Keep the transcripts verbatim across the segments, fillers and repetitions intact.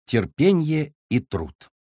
Терпенье и труд.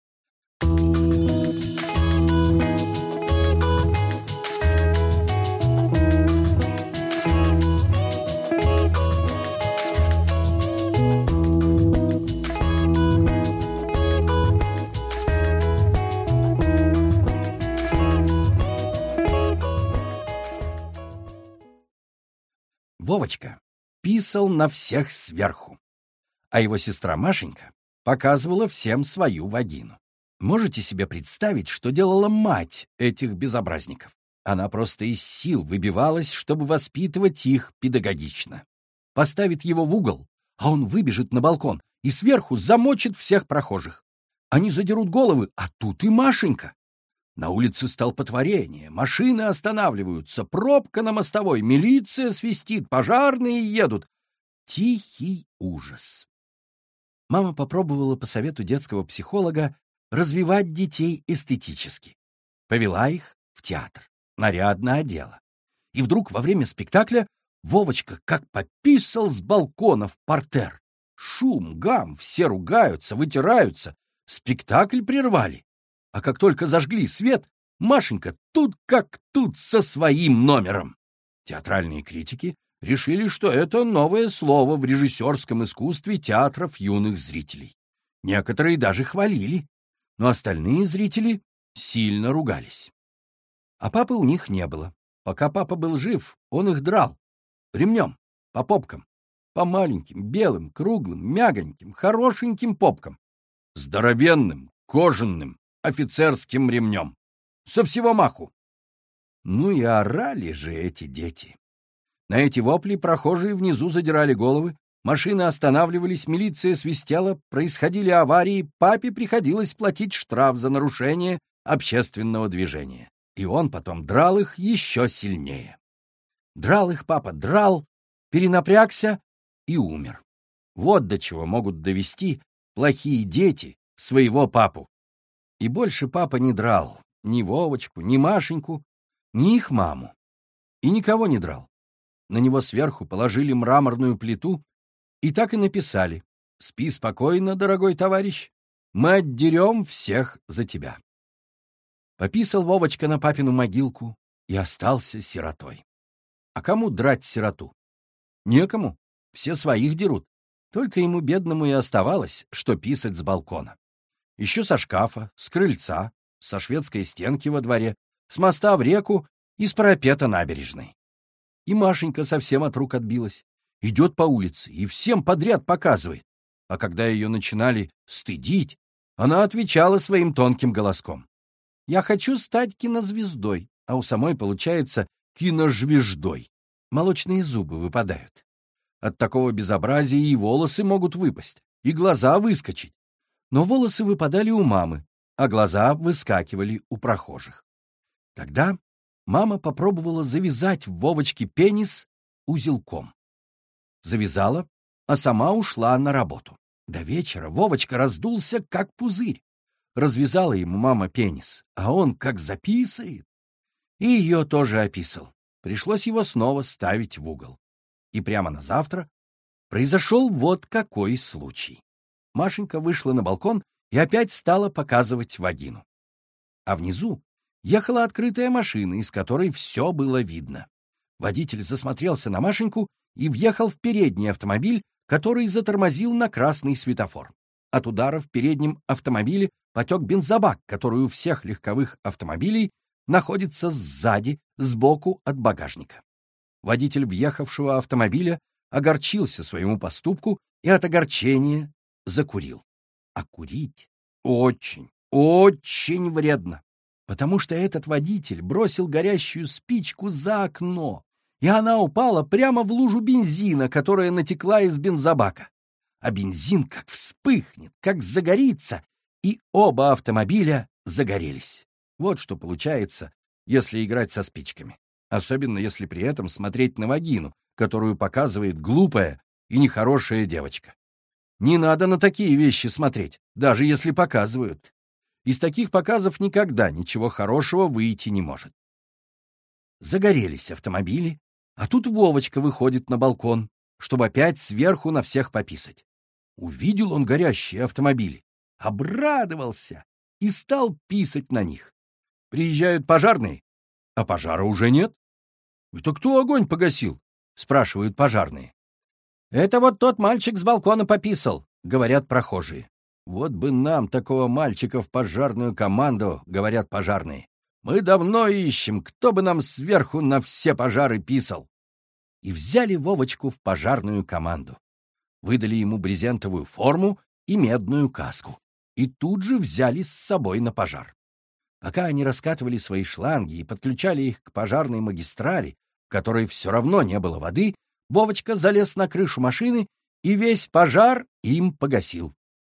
Вовочка писал на всех сверху, а его сестра Машенька показывала всем свою вагину. Можете себе представить, что делала мать этих безобразников? Она просто из сил выбивалась, чтобы воспитывать их педагогично. Поставит его в угол, а он выбежит на балкон и сверху замочит всех прохожих. Они задерут головы, а тут и Машенька. На улице столпотворение, машины останавливаются, пробка на мостовой, милиция свистит, пожарные едут. Тихий ужас. Мама попробовала по совету детского психолога развивать детей эстетически. Повела их в театр, нарядно одела. И вдруг во время спектакля Вовочка как пописал с балкона в партер. Шум, гам, все ругаются, вытираются. Спектакль прервали. А как только зажгли свет, Машенька тут как тут со своим номером. Театральные критики решили, что это новое слово в режиссерском искусстве театров юных зрителей. Некоторые даже хвалили, но остальные зрители сильно ругались. А папы у них не было. Пока папа был жив, он их драл. Ремнем, по попкам, по маленьким, белым, круглым, мягоньким, хорошеньким попкам. Здоровенным, кожаным, офицерским ремнем. Со всего маху. Ну и орали же эти дети. На эти вопли прохожие внизу задирали головы, машины останавливались, милиция свистела, происходили аварии, папе приходилось платить штраф за нарушение общественного движения. И он потом драл их еще сильнее. Драл их папа, драл, перенапрягся и умер. Вот до чего могут довести плохие дети своего папу. И больше папа не драл ни Вовочку, ни Машеньку, ни их маму. И никого не драл. На него сверху положили мраморную плиту и так и написали: «Спи спокойно, дорогой товарищ, мы отдерем всех за тебя». Пописал Вовочка на папину могилку и остался сиротой. А кому драть сироту? Некому, все своих дерут. Только ему, бедному, и оставалось, что писать с балкона. Еще со шкафа, с крыльца, со шведской стенки во дворе, с моста в реку и с парапета набережной. И Машенька совсем от рук отбилась. Идет по улице и всем подряд показывает. А когда ее начинали стыдить, она отвечала своим тонким голоском: «Я хочу стать кинозвездой», а у самой получается киножвеждой. Молочные зубы выпадают. От такого безобразия и волосы могут выпасть, и глаза выскочить. Но волосы выпадали у мамы, а глаза выскакивали у прохожих. Тогда мама попробовала завязать в Вовочке пенис узелком. Завязала, а сама ушла на работу. До вечера Вовочка раздулся, как пузырь. Развязала ему мама пенис, а он как записает. И ее тоже описал. Пришлось его снова ставить в угол. И прямо на завтра произошел вот какой случай. Машенька вышла на балкон и опять стала показывать вагину. А внизу ехала открытая машина, из которой все было видно. Водитель засмотрелся на Машеньку и въехал в передний автомобиль, который затормозил на красный светофор. От удара в переднем автомобиле потек бензобак, который у всех легковых автомобилей находится сзади, сбоку от багажника. Водитель въехавшего автомобиля огорчился своему поступку и от огорчения закурил. А курить очень, очень вредно, потому что этот водитель бросил горящую спичку за окно, и она упала прямо в лужу бензина, которая натекла из бензобака. А бензин как вспыхнет, как загорится, и оба автомобиля загорелись. Вот что получается, если играть со спичками. Особенно если при этом смотреть на вагину, которую показывает глупая и нехорошая девочка. Не надо на такие вещи смотреть, даже если показывают. Из таких показов никогда ничего хорошего выйти не может. Загорелись автомобили, а тут Вовочка выходит на балкон, чтобы опять сверху на всех пописать. Увидел он горящие автомобили, обрадовался и стал писать на них. Приезжают пожарные, а пожара уже нет. «Это кто огонь погасил?» — спрашивают пожарные. «Это вот тот мальчик с балкона пописал», — говорят прохожие. «Вот бы нам такого мальчика в пожарную команду», — говорят пожарные. «Мы давно ищем, кто бы нам сверху на все пожары писал». И взяли Вовочку в пожарную команду. Выдали ему брезентовую форму и медную каску. И тут же взяли с собой на пожар. Пока они раскатывали свои шланги и подключали их к пожарной магистрали, в которой все равно не было воды, Вовочка залез на крышу машины и весь пожар им погасил.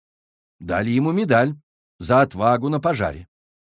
Дали ему медаль за отвагу на пожаре.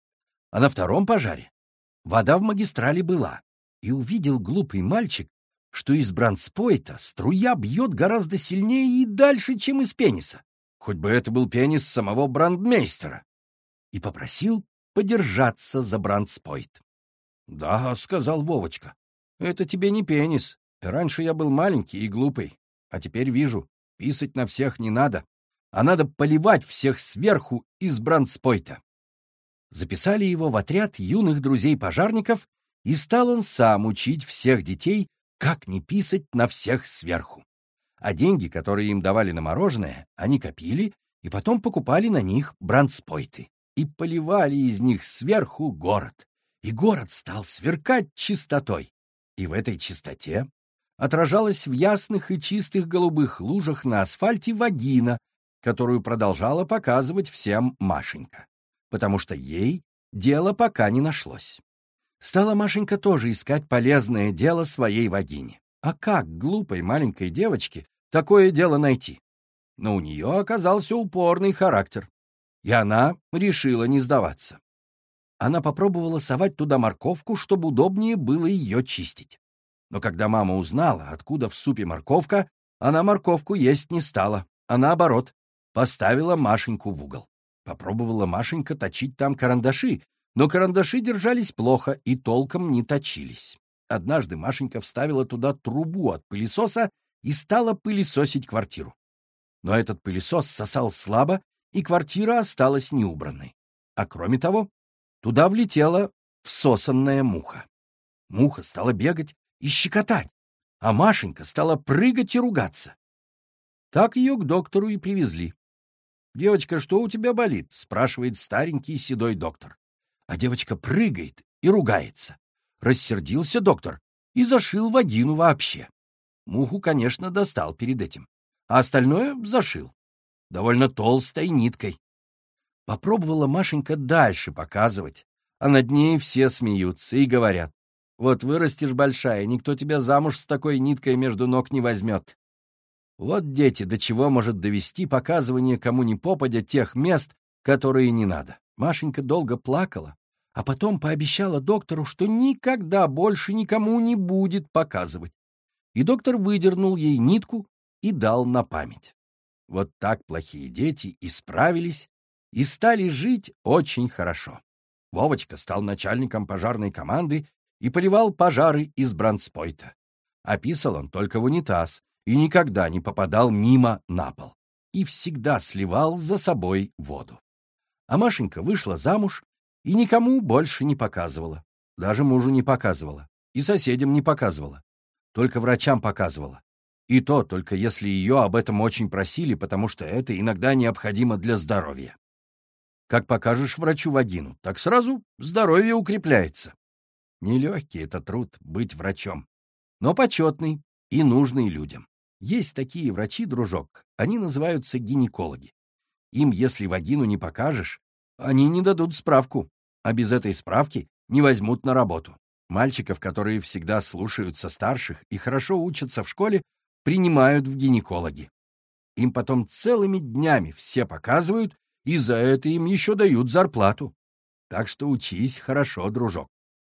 А на втором пожаре вода в магистрали была, и увидел глупый мальчик, что из бронспойта струя бьет гораздо сильнее и дальше, чем из пениса, хоть бы это был пенис самого брандмейстера, и попросил подержаться за бронспойт. «Да», — сказал Вовочка, — «это тебе не пенис. Раньше я был маленький и глупый, а теперь вижу, писать на всех не надо, а надо поливать всех сверху из бронспойта». Записали его в отряд юных друзей-пожарников, и стал он сам учить всех детей, как не писать на всех сверху. А деньги, которые им давали на мороженое, они копили и потом покупали на них бронспойты и поливали из них сверху город. И город стал сверкать чистотой. И в этой чистоте отражалась в ясных и чистых голубых лужах на асфальте вагина, которую продолжала показывать всем Машенька, потому что ей дело пока не нашлось. Стала Машенька тоже искать полезное дело своей вагине. А как глупой маленькой девочке такое дело найти? Но у нее оказался упорный характер, и она решила не сдаваться. Она попробовала совать туда морковку, чтобы удобнее было ее чистить. Но когда мама узнала, откуда в супе морковка, она морковку есть не стала, а наоборот, поставила Машеньку в угол. Попробовала Машенька точить там карандаши, но карандаши держались плохо и толком не точились. Однажды Машенька вставила туда трубу от пылесоса и стала пылесосить квартиру. Но этот пылесос сосал слабо, и квартира осталась неубранной. А кроме того, туда влетела всосанная муха. Муха стала бегать и щекотать, а Машенька стала прыгать и ругаться. Так ее к доктору и привезли. «Девочка, что у тебя болит?» — спрашивает старенький седой доктор. А девочка прыгает и ругается. Рассердился доктор и зашил вагину вообще. Муху, конечно, достал перед этим, а остальное зашил. Довольно толстой ниткой. Попробовала Машенька дальше показывать, а над ней все смеются и говорят: «Вот вырастешь большая, никто тебя замуж с такой ниткой между ног не возьмет». Вот, дети, до чего может довести показывание кому ни попадя тех мест, которые не надо. Машенька долго плакала, а потом пообещала доктору, что никогда больше никому не будет показывать. И доктор выдернул ей нитку и дал на память. Вот так плохие дети исправились и стали жить очень хорошо. Вовочка стал начальником пожарной команды и поливал пожары из бронспойта. А писал он только в унитаз и никогда не попадал мимо на пол. И всегда сливал за собой воду. А Машенька вышла замуж и никому больше не показывала. Даже мужу не показывала. И соседям не показывала. Только врачам показывала. И то только если ее об этом очень просили, потому что это иногда необходимо для здоровья. Как покажешь врачу вагину, так сразу здоровье укрепляется. Нелегкий это труд — быть врачом, но почетный и нужный людям. Есть такие врачи, дружок, они называются гинекологи. Им, если вагину не покажешь, они не дадут справку, а без этой справки не возьмут на работу. Мальчиков, которые всегда слушаются старших и хорошо учатся в школе, принимают в гинекологи. Им потом целыми днями все показывают, и за это им еще дают зарплату. Так что учись хорошо, дружок.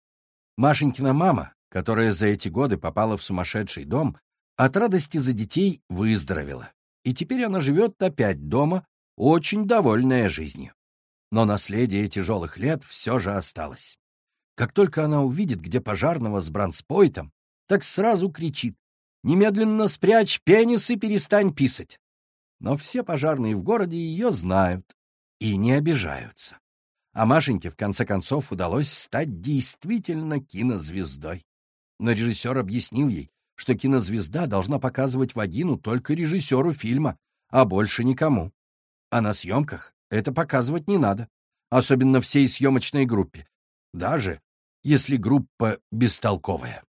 Машенькина мама, которая за эти годы попала в сумасшедший дом, от радости за детей выздоровела. И теперь она живет опять дома, очень довольная жизнью. Но наследие тяжелых лет все же осталось. Как только она увидит, где пожарного с бронспойтом, так сразу кричит: «Немедленно спрячь пенис и перестань писать». но все пожарные в городе ее знают и не обижаются. А Машеньке, в конце концов, удалось стать действительно кинозвездой. Но режиссер объяснил ей, что кинозвезда должна показывать Вадину только режиссеру фильма, а больше никому. А на съемках это показывать не надо, особенно всей съемочной группе, даже если группа бестолковая.